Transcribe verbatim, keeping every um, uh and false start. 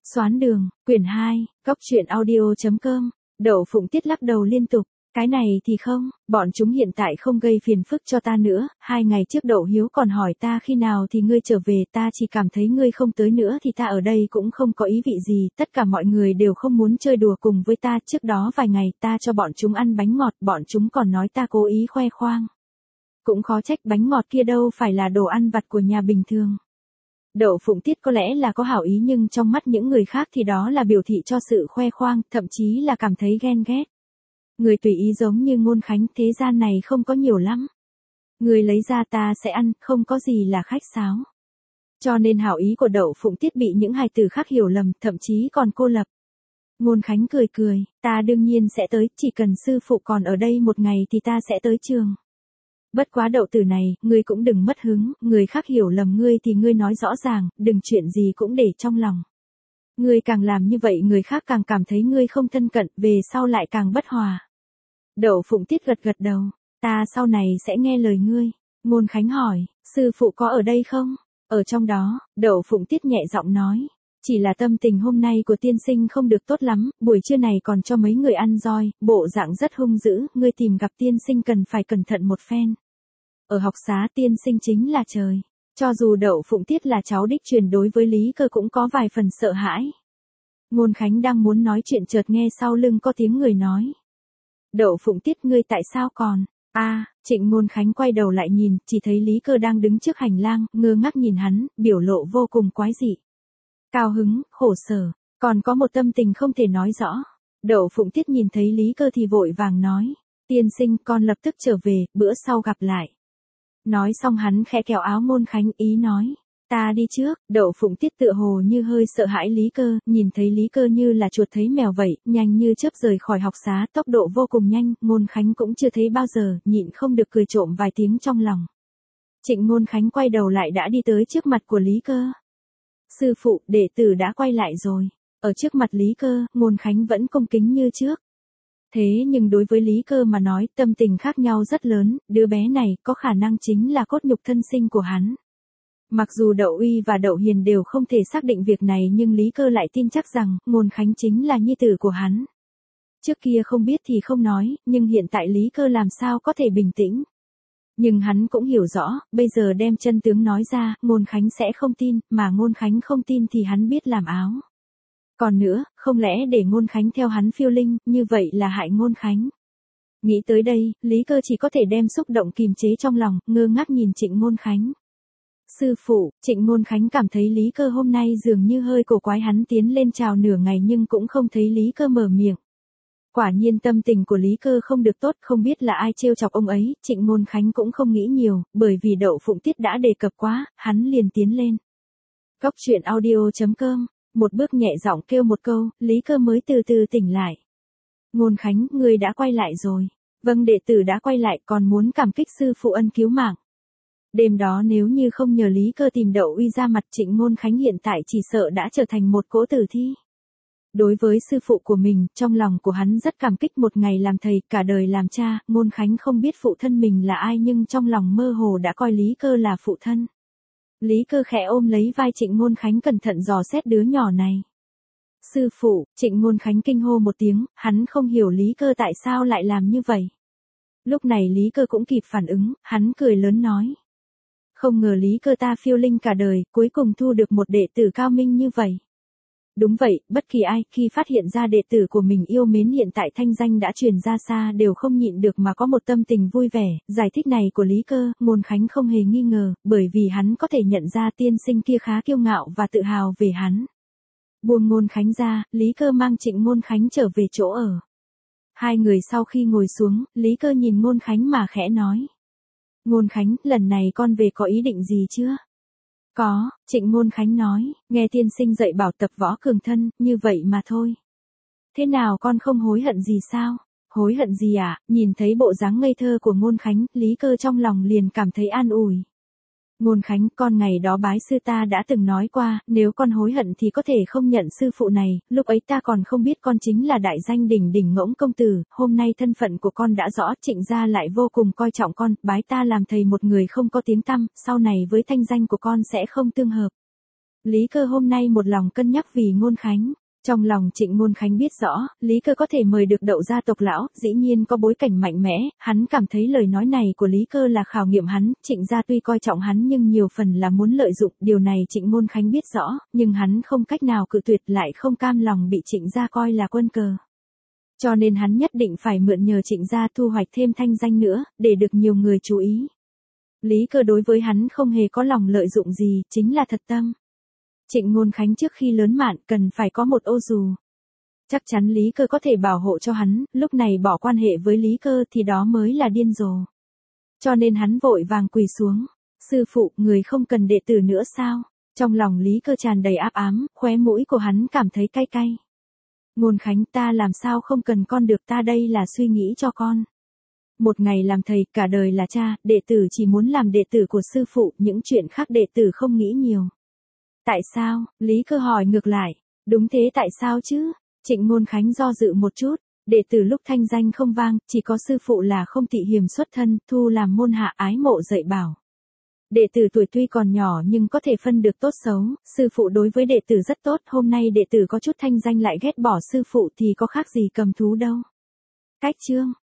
Xoán đường, quyển hai, góc truyện audio.com, Đậu Phụng Tiết lắc đầu liên tục. Cái này thì không, bọn chúng hiện tại không gây phiền phức cho ta nữa, hai ngày trước Đậu Hiếu còn hỏi ta khi nào thì ngươi trở về, ta chỉ cảm thấy ngươi không tới nữa thì ta ở đây cũng không có ý vị gì, tất cả mọi người đều không muốn chơi đùa cùng với ta, trước đó vài ngày ta cho bọn chúng ăn bánh ngọt, bọn chúng còn nói ta cố ý khoe khoang. Cũng khó trách, bánh ngọt kia đâu phải là đồ ăn vặt của nhà bình thường. Đậu Phụng Tiết có lẽ là có hảo ý nhưng trong mắt những người khác thì đó là biểu thị cho sự khoe khoang, thậm chí là cảm thấy ghen ghét. Người tùy ý giống như Ngôn Khánh, thế gian này không có nhiều lắm. Người lấy ra ta sẽ ăn, không có gì là khách sáo. Cho nên hảo ý của Đậu Phụng Tiết bị những hài tử khác hiểu lầm, thậm chí còn cô lập. Ngôn Khánh cười cười, ta đương nhiên sẽ tới, chỉ cần sư phụ còn ở đây một ngày thì ta sẽ tới trường. Bất quá Đậu tử này, ngươi cũng đừng mất hứng, người khác hiểu lầm ngươi thì ngươi nói rõ ràng, đừng chuyện gì cũng để trong lòng. Ngươi càng làm như vậy người khác càng cảm thấy ngươi không thân cận, về sau lại càng bất hòa. Đậu Phụng Tiết gật gật đầu, ta sau này sẽ nghe lời ngươi. Ngôn Khánh hỏi, sư phụ có ở đây không? Ở trong đó, Đậu Phụng Tiết nhẹ giọng nói. Chỉ là tâm tình hôm nay của tiên sinh không được tốt lắm, buổi trưa này còn cho mấy người ăn roi, bộ dạng rất hung dữ, ngươi tìm gặp tiên sinh cần phải cẩn thận một phen. Ở học xá tiên sinh chính là trời. Cho dù Đậu Phụng Tiết là cháu đích truyền, đối với Lý Cơ cũng có vài phần sợ hãi. Ngôn Khánh đang muốn nói chuyện chợt nghe sau lưng có tiếng người nói. Đậu Phụng Tiết, ngươi tại sao còn? A, à, Trịnh Ngôn Khánh quay đầu lại nhìn, chỉ thấy Lý Cơ đang đứng trước hành lang, ngơ ngác nhìn hắn, biểu lộ vô cùng quái dị. Cao hứng, khổ sở, còn có một tâm tình không thể nói rõ. Đậu Phụng Tiết nhìn thấy Lý Cơ thì vội vàng nói. Tiên sinh, con lập tức trở về, bữa sau gặp lại. Nói xong hắn khẽ kéo áo Ngôn Khánh, ý nói. Ta đi trước. Đậu Phụng Tiết tựa hồ như hơi sợ hãi Lý Cơ, nhìn thấy Lý Cơ như là chuột thấy mèo vậy, nhanh như chớp rời khỏi học xá, tốc độ vô cùng nhanh, Ngôn Khánh cũng chưa thấy bao giờ, nhịn không được cười trộm vài tiếng trong lòng. Trịnh Ngôn Khánh quay đầu lại đã đi tới trước mặt của Lý Cơ. Sư phụ, đệ tử đã quay lại rồi. Ở trước mặt Lý Cơ, Ngôn Khánh vẫn cung kính như trước. Thế nhưng đối với Lý Cơ mà nói, tâm tình khác nhau rất lớn, đứa bé này có khả năng chính là cốt nhục thân sinh của hắn. Mặc dù Đậu Uy và Đậu Hiền đều không thể xác định việc này nhưng Lý Cơ lại tin chắc rằng, Ngôn Khánh chính là nhi tử của hắn. Trước kia không biết thì không nói, nhưng hiện tại Lý Cơ làm sao có thể bình tĩnh. Nhưng hắn cũng hiểu rõ, bây giờ đem chân tướng nói ra, Ngôn Khánh sẽ không tin, mà Ngôn Khánh không tin thì hắn biết làm áo. Còn nữa, không lẽ để Ngôn Khánh theo hắn phiêu linh, như vậy là hại Ngôn Khánh. Nghĩ tới đây, Lý Cơ chỉ có thể đem xúc động kìm chế trong lòng, ngơ ngác nhìn Trịnh Ngôn Khánh. Sư phụ, Trịnh Ngôn Khánh cảm thấy Lý Cơ hôm nay dường như hơi cổ quái, hắn tiến lên chào nửa ngày nhưng cũng không thấy Lý Cơ mở miệng. Quả nhiên tâm tình của Lý Cơ không được tốt, không biết là ai trêu chọc ông ấy, Trịnh Ngôn Khánh cũng không nghĩ nhiều, bởi vì Đậu Phụng Tiết đã đề cập quá, hắn liền tiến lên. Góc truyện audio.com, một bước nhẹ giọng kêu một câu, Lý Cơ mới từ từ tỉnh lại. Ngôn Khánh, ngươi đã quay lại rồi. Vâng, đệ tử đã quay lại, còn muốn cảm kích sư phụ ân cứu mạng. Đêm đó nếu như không nhờ Lý Cơ tìm Đậu Uy ra mặt, Trịnh Ngôn Khánh hiện tại chỉ sợ đã trở thành một cỗ tử thi. Đối với sư phụ của mình, trong lòng của hắn rất cảm kích, một ngày làm thầy, cả đời làm cha, Ngôn Khánh không biết phụ thân mình là ai nhưng trong lòng mơ hồ đã coi Lý Cơ là phụ thân. Lý Cơ khẽ ôm lấy vai Trịnh Ngôn Khánh cẩn thận dò xét đứa nhỏ này. Sư phụ, Trịnh Ngôn Khánh kinh hô một tiếng, hắn không hiểu Lý Cơ tại sao lại làm như vậy. Lúc này Lý Cơ cũng kịp phản ứng, hắn cười lớn nói. Không ngờ Lý Cơ ta phiêu linh cả đời, cuối cùng thu được một đệ tử cao minh như vậy. Đúng vậy, bất kỳ ai, khi phát hiện ra đệ tử của mình yêu mến hiện tại thanh danh đã truyền ra xa đều không nhịn được mà có một tâm tình vui vẻ. Giải thích này của Lý Cơ, Ngôn Khánh không hề nghi ngờ, bởi vì hắn có thể nhận ra tiên sinh kia khá kiêu ngạo và tự hào về hắn. Buông Ngôn Khánh ra, Lý Cơ mang Trịnh Ngôn Khánh trở về chỗ ở. Hai người sau khi ngồi xuống, Lý Cơ nhìn Ngôn Khánh mà khẽ nói. Ngôn Khánh, lần này con về có ý định gì chưa? Có, Trịnh Ngôn Khánh nói, nghe tiên sinh dạy bảo tập võ cường thân, như vậy mà thôi. Thế nào, con không hối hận gì sao? Hối hận gì à? Nhìn thấy bộ dáng ngây thơ của Ngôn Khánh, Lý Cơ trong lòng liền cảm thấy an ủi. Ngôn Khánh, con ngày đó bái sư ta đã từng nói qua, nếu con hối hận thì có thể không nhận sư phụ này, lúc ấy ta còn không biết con chính là đại danh đỉnh đỉnh Ngỗng công tử, hôm nay thân phận của con đã rõ, Trịnh gia lại vô cùng coi trọng con, bái ta làm thầy một người không có tiếng tăm, sau này với thanh danh của con sẽ không tương hợp. Lý Cơ hôm nay một lòng cân nhắc vì Ngôn Khánh. Trong lòng Trịnh Ngôn Khánh biết rõ, Lý Cơ có thể mời được Đậu gia tộc lão, dĩ nhiên có bối cảnh mạnh mẽ, hắn cảm thấy lời nói này của Lý Cơ là khảo nghiệm hắn, Trịnh gia tuy coi trọng hắn nhưng nhiều phần là muốn lợi dụng, điều này Trịnh Ngôn Khánh biết rõ, nhưng hắn không cách nào cự tuyệt, lại không cam lòng bị Trịnh gia coi là quân cờ. Cho nên hắn nhất định phải mượn nhờ Trịnh gia thu hoạch thêm thanh danh nữa, để được nhiều người chú ý. Lý Cơ đối với hắn không hề có lòng lợi dụng gì, chính là thật tâm. Trịnh Ngôn Khánh trước khi lớn mạn cần phải có một ô dù. Chắc chắn Lý Cơ có thể bảo hộ cho hắn, lúc này bỏ quan hệ với Lý Cơ thì đó mới là điên rồ. Cho nên hắn vội vàng quỳ xuống. Sư phụ, người không cần đệ tử nữa sao? Trong lòng Lý Cơ tràn đầy áp ám, khóe mũi của hắn cảm thấy cay cay. Ngôn Khánh, ta làm sao không cần con được, ta đây là suy nghĩ cho con. Một ngày làm thầy, cả đời là cha, đệ tử chỉ muốn làm đệ tử của sư phụ, những chuyện khác đệ tử không nghĩ nhiều. Tại sao? Lý Cơ hỏi ngược lại. Đúng thế, tại sao chứ? Trịnh Ngôn Khánh do dự một chút. Đệ tử lúc thanh danh không vang, chỉ có sư phụ là không tị hiềm xuất thân, thu làm môn hạ, ái mộ dạy bảo. Đệ tử tuổi tuy còn nhỏ nhưng có thể phân được tốt xấu, sư phụ đối với đệ tử rất tốt, hôm nay đệ tử có chút thanh danh lại ghét bỏ sư phụ thì có khác gì cầm thú đâu. Cách chương